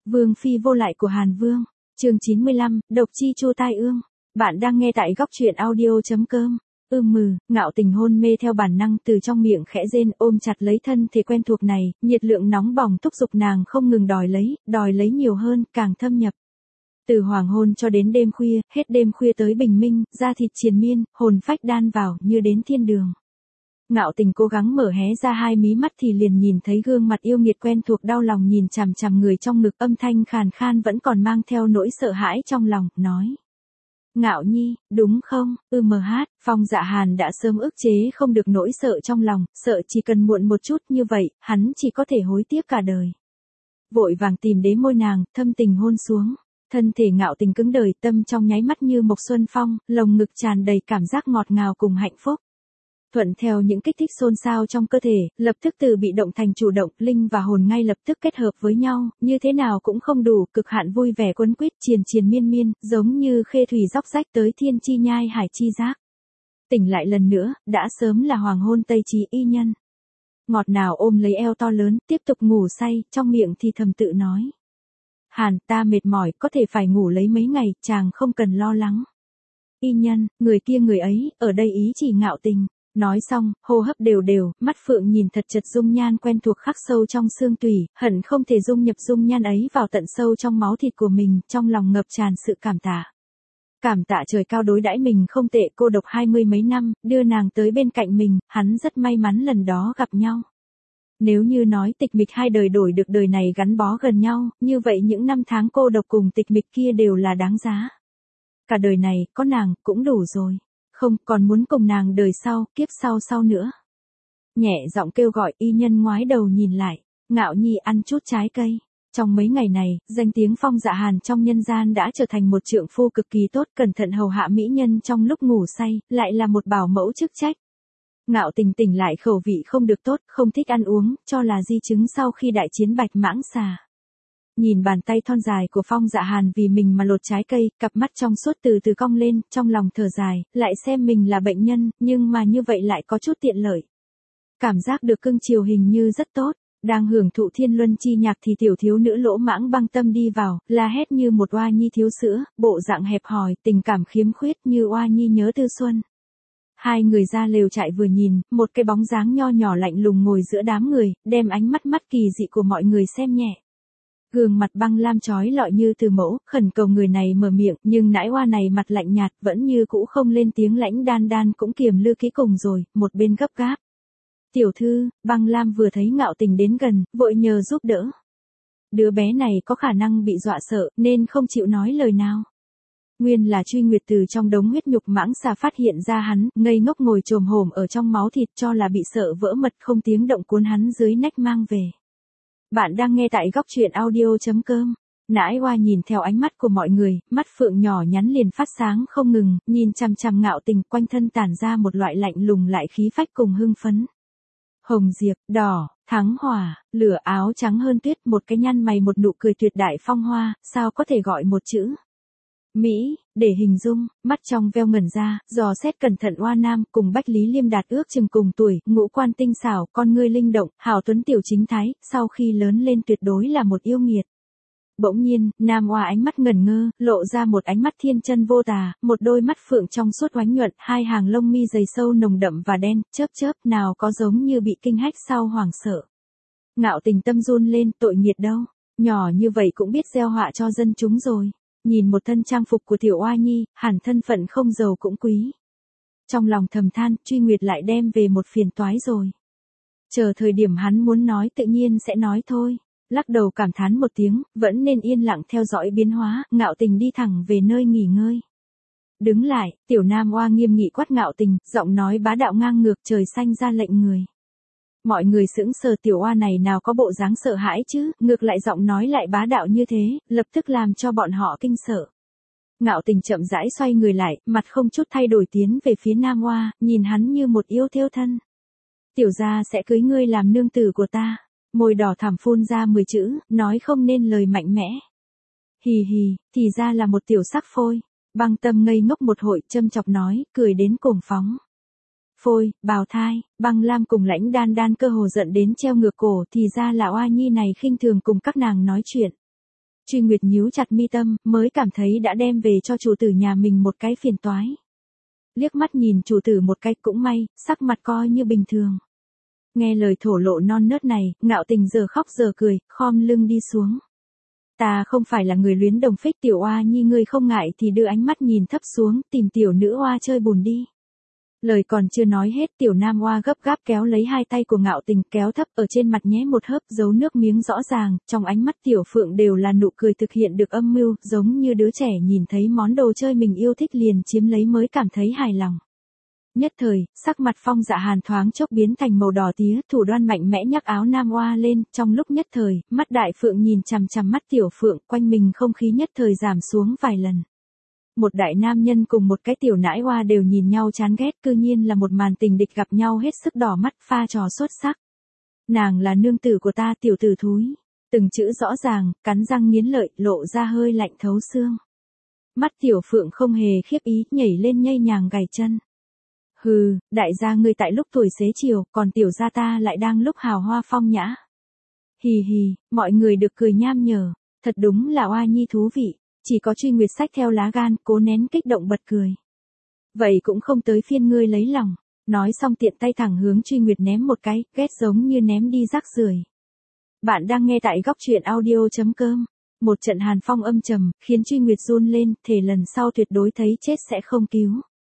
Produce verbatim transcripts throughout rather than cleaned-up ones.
Vương phi vô lại của Hàn Vương, chương chín mươi lăm, độc chi chu tai ương. Bạn đang nghe tại góc truyện audio.com. Ưm mừ, Ngạo Tình hôn mê theo bản năng từ trong miệng khẽ rên ôm chặt lấy thân thể quen thuộc này, nhiệt lượng nóng bỏng thúc giục nàng không ngừng đòi lấy, đòi lấy nhiều hơn, càng thâm nhập. Từ hoàng hôn cho đến đêm khuya, hết đêm khuya tới bình minh, da thịt triền miên, hồn phách đan vào như đến thiên đường. Ngạo Tình cố gắng mở hé ra hai mí mắt thì liền nhìn thấy gương mặt yêu nghiệt quen thuộc đau lòng nhìn chằm chằm người trong ngực, âm thanh khàn khan vẫn còn mang theo nỗi sợ hãi trong lòng, nói. Ngạo Nhi, đúng không? Ừ mờ hát, Phong Dạ Hàn đã sớm ức chế không được nỗi sợ trong lòng, sợ chỉ cần muộn một chút như vậy, hắn chỉ có thể hối tiếc cả đời. Vội vàng tìm đến môi nàng, thâm tình hôn xuống. Thân thể Ngạo Tình cứng đờ, tâm trong nháy mắt như mộc xuân phong, lồng ngực tràn đầy cảm giác ngọt ngào cùng hạnh phúc. Thuận theo những kích thích xôn xao trong cơ thể, lập tức từ bị động thành chủ động, linh và hồn ngay lập tức kết hợp với nhau, như thế nào cũng không đủ, cực hạn vui vẻ quấn quýt triền triền miên miên, giống như khê thủy róc rách tới thiên chi nhai hải chi giác. Tỉnh lại lần nữa, đã sớm là hoàng hôn tây trí y nhân. Ngọt nào ôm lấy eo to lớn, tiếp tục ngủ say, trong miệng thì thầm tự nói. Hàn, ta mệt mỏi, có thể phải ngủ lấy mấy ngày, chàng không cần lo lắng. Y nhân, người kia người ấy, ở đây ý chỉ Ngạo Tình. Nói xong, hô hấp đều đều, mắt phượng nhìn thật chật dung nhan quen thuộc khắc sâu trong xương tủy, hận không thể dung nhập dung nhan ấy vào tận sâu trong máu thịt của mình, trong lòng ngập tràn sự cảm tạ. Cảm tạ trời cao đối đãi mình không tệ, cô độc hai mươi mấy năm, đưa nàng tới bên cạnh mình, hắn rất may mắn lần đó gặp nhau. Nếu như nói tịch mịch hai đời đổi được đời này gắn bó gần nhau, như vậy những năm tháng cô độc cùng tịch mịch kia đều là đáng giá. Cả đời này, có nàng, cũng đủ rồi. Không, còn muốn cùng nàng đời sau, kiếp sau sau nữa. Nhẹ giọng kêu gọi, y nhân ngoái đầu nhìn lại. Ngạo Nhi ăn chút trái cây. Trong mấy ngày này, danh tiếng Phong Dạ Hàn trong nhân gian đã trở thành một trượng phu cực kỳ tốt, cẩn thận hầu hạ mỹ nhân trong lúc ngủ say, lại là một bảo mẫu chức trách. Ngạo Tình tỉnh lại khẩu vị không được tốt, không thích ăn uống, cho là di chứng sau khi đại chiến Bạch Mãng Xà. Nhìn bàn tay thon dài của Phong Dạ Hàn vì mình mà lột trái cây, cặp mắt trong suốt từ từ cong lên, trong lòng thở dài, lại xem mình là bệnh nhân, nhưng mà như vậy lại có chút tiện lợi. Cảm giác được cưng chiều hình như rất tốt, đang hưởng thụ thiên luân chi nhạc thì tiểu thiếu nữ Lỗ Mãng Băng Tâm đi vào, la hét như một oa nhi thiếu sữa, bộ dạng hẹp hòi, tình cảm khiếm khuyết như oa nhi nhớ tư xuân. Hai người ra lều trại vừa nhìn, một cái bóng dáng nho nhỏ lạnh lùng ngồi giữa đám người, đem ánh mắt mắt kỳ dị của mọi người xem nhẹ. Gương mặt băng lam chói lọi như từ mẫu, khẩn cầu người này mở miệng, nhưng nãi hoa này mặt lạnh nhạt, vẫn như cũ không lên tiếng. Lãnh Đan Đan cũng kiềm lư kỹ cùng rồi, một bên gấp gáp. Tiểu thư, băng lam vừa thấy Ngạo Tình đến gần, vội nhờ giúp đỡ. Đứa bé này có khả năng bị dọa sợ, nên không chịu nói lời nào. Nguyên là Truy Nguyệt từ trong đống huyết nhục mãng xà phát hiện ra hắn, ngây ngốc ngồi chồm hổm ở trong máu thịt, cho là bị sợ vỡ mật, không tiếng động cuốn hắn dưới nách mang về. Bạn đang nghe tại góc truyện audio.com. Nãi Hoa nhìn theo ánh mắt của mọi người, mắt phượng nhỏ nhắn liền phát sáng không ngừng, nhìn chằm chằm Ngạo Tình, quanh thân tản ra một loại lạnh lùng lại khí phách cùng hưng phấn. Hồng diệp, đỏ, thắng hỏa, lửa, áo trắng hơn tuyết, một cái nhăn mày, một nụ cười tuyệt đại phong hoa, sao có thể gọi một chữ Mỹ, để hình dung, mắt trong veo ngẩn ra, dò xét cẩn thận oa nam, cùng Bách Lý Liêm Đạt ước chừng cùng tuổi, ngũ quan tinh xảo, con ngươi linh động, hào tuấn tiểu chính thái, sau khi lớn lên tuyệt đối là một yêu nghiệt. Bỗng nhiên, nam oa ánh mắt ngẩn ngơ, lộ ra một ánh mắt thiên chân vô tà, một đôi mắt phượng trong suốt oánh nhuận, hai hàng lông mi dày sâu nồng đậm và đen, chớp chớp, nào có giống như bị kinh hách sau hoảng sợ. Ngạo Tình tâm run lên, tội nghiệt đâu, nhỏ như vậy cũng biết gieo họa cho dân chúng rồi. Nhìn một thân trang phục của tiểu oa nhi, hẳn thân phận không giàu cũng quý. Trong lòng thầm than, Truy Nguyệt lại đem về một phiền toái rồi. Chờ thời điểm hắn muốn nói tự nhiên sẽ nói thôi. Lắc đầu cảm thán một tiếng, vẫn nên yên lặng theo dõi biến hóa, Ngạo Tình đi thẳng về nơi nghỉ ngơi. Đứng lại, tiểu nam oa nghiêm nghị quát Ngạo Tình, giọng nói bá đạo ngang ngược, trời xanh ra lệnh người. Mọi người sững sờ, tiểu oa này nào có bộ dáng sợ hãi chứ, ngược lại giọng nói lại bá đạo như thế, lập tức làm cho bọn họ kinh sợ. Ngạo Tình chậm rãi xoay người lại, mặt không chút thay đổi tiến về phía nam oa, nhìn hắn như một yêu thiêu thân. Tiểu gia sẽ cưới ngươi làm nương tử của ta. Môi đỏ thẳm phun ra mười chữ, nói không nên lời mạnh mẽ. Hì hì, thì ra là một tiểu sắc phôi. Băng Tâm ngây ngốc một hội, châm chọc nói, cười đến cuồng phóng. Phôi, bào thai, Băng Lam cùng Lãnh Đan Đan cơ hồ giận đến treo ngược cổ, thì ra là oa nhi này khinh thường cùng các nàng nói chuyện. Truy Nguyệt nhíu chặt mi tâm, mới cảm thấy đã đem về cho chủ tử nhà mình một cái phiền toái. Liếc mắt nhìn chủ tử một cái cũng may, sắc mặt coi như bình thường. Nghe lời thổ lộ non nớt này, Ngạo Tình giờ khóc giờ cười, khom lưng đi xuống. Ta không phải là người luyến đồng phích, tiểu oa nhi ngươi không ngại thì đưa ánh mắt nhìn thấp xuống, tìm tiểu nữ oa chơi bùn đi. Lời còn chưa nói hết, tiểu nam oa gấp gáp kéo lấy hai tay của Ngạo Tình, kéo thấp ở trên mặt nhé một hớp, giấu nước miếng rõ ràng, trong ánh mắt tiểu phượng đều là nụ cười thực hiện được âm mưu, giống như đứa trẻ nhìn thấy món đồ chơi mình yêu thích liền chiếm lấy mới cảm thấy hài lòng. Nhất thời, sắc mặt Phong Dạ Hàn thoáng chốc biến thành màu đỏ tía, thủ đoan mạnh mẽ nhắc áo nam oa lên, trong lúc nhất thời, mắt đại phượng nhìn chằm chằm mắt tiểu phượng, quanh mình không khí nhất thời giảm xuống vài lần. Một đại nam nhân cùng một cái tiểu nãi oa đều nhìn nhau chán ghét, cư nhiên là một màn tình địch gặp nhau hết sức đỏ mắt, pha trò xuất sắc. Nàng là nương tử của ta, tiểu tử thúi. Từng chữ rõ ràng, cắn răng nghiến lợi, lộ ra hơi lạnh thấu xương. Mắt tiểu phượng không hề khiếp ý, nhảy lên nhây nhàng gảy chân. Hừ, đại gia ngươi tại lúc tuổi xế chiều, còn tiểu gia ta lại đang lúc hào hoa phong nhã. Hì hì, mọi người được cười nham nhở, thật đúng là oa nhi thú vị, chỉ có Truy Nguyệt xách theo lá gan, cố nén kích động bật cười. Vậy cũng không tới phiên ngươi lấy lòng, nói xong tiện tay thẳng hướng Truy Nguyệt ném một cái, ghét giống như ném đi rác rưởi. Bạn đang nghe tại góc truyện audio chấm com. Một trận hàn phong âm trầm, khiến Truy Nguyệt run lên, thề lần sau tuyệt đối thấy chết sẽ không cứu.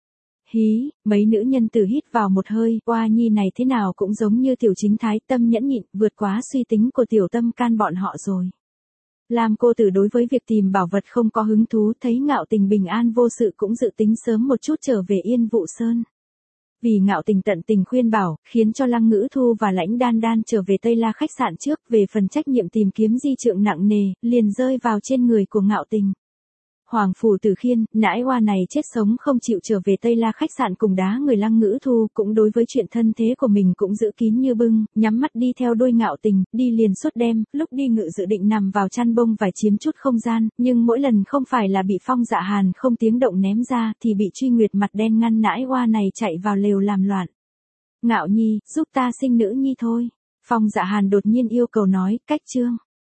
Hí, mấy nữ nhân tử hít vào một hơi, oa nhi này thế nào cũng giống như tiểu chính thái, tâm nhẫn nhịn, vượt quá suy tính của tiểu tâm can bọn họ rồi. Lam cô tử đối với việc tìm bảo vật không có hứng thú, thấy Ngạo Tình bình an vô sự cũng dự tính sớm một chút trở về Yên Vụ Sơn. Vì Ngạo Tình tận tình khuyên bảo, khiến cho Lăng Ngữ Thu và Lãnh Đan Đan trở về Tây La khách sạn trước, về phần trách nhiệm tìm kiếm di trượng nặng nề, liền rơi vào trên người của Ngạo Tình. Hoàng phủ Tử Khiên, nãi oa này chết sống không chịu trở về Tây La khách sạn cùng đá người Lăng Ngữ Thu, cũng đối với chuyện thân thế của mình cũng giữ kín như bưng, nhắm mắt đi theo đôi Ngạo Tình, đi liền suốt đêm, lúc đi ngự dự định nằm vào chăn bông vải chiếm chút không gian, nhưng mỗi lần không phải là bị Phong Dạ Hàn không tiếng động ném ra, thì bị Truy Nguyệt mặt đen ngăn nãi oa này chạy vào lều làm loạn. Ngạo nhi, giúp ta sinh nữ nhi thôi. Phong Dạ Hàn đột nhiên yêu cầu nói, cách chương.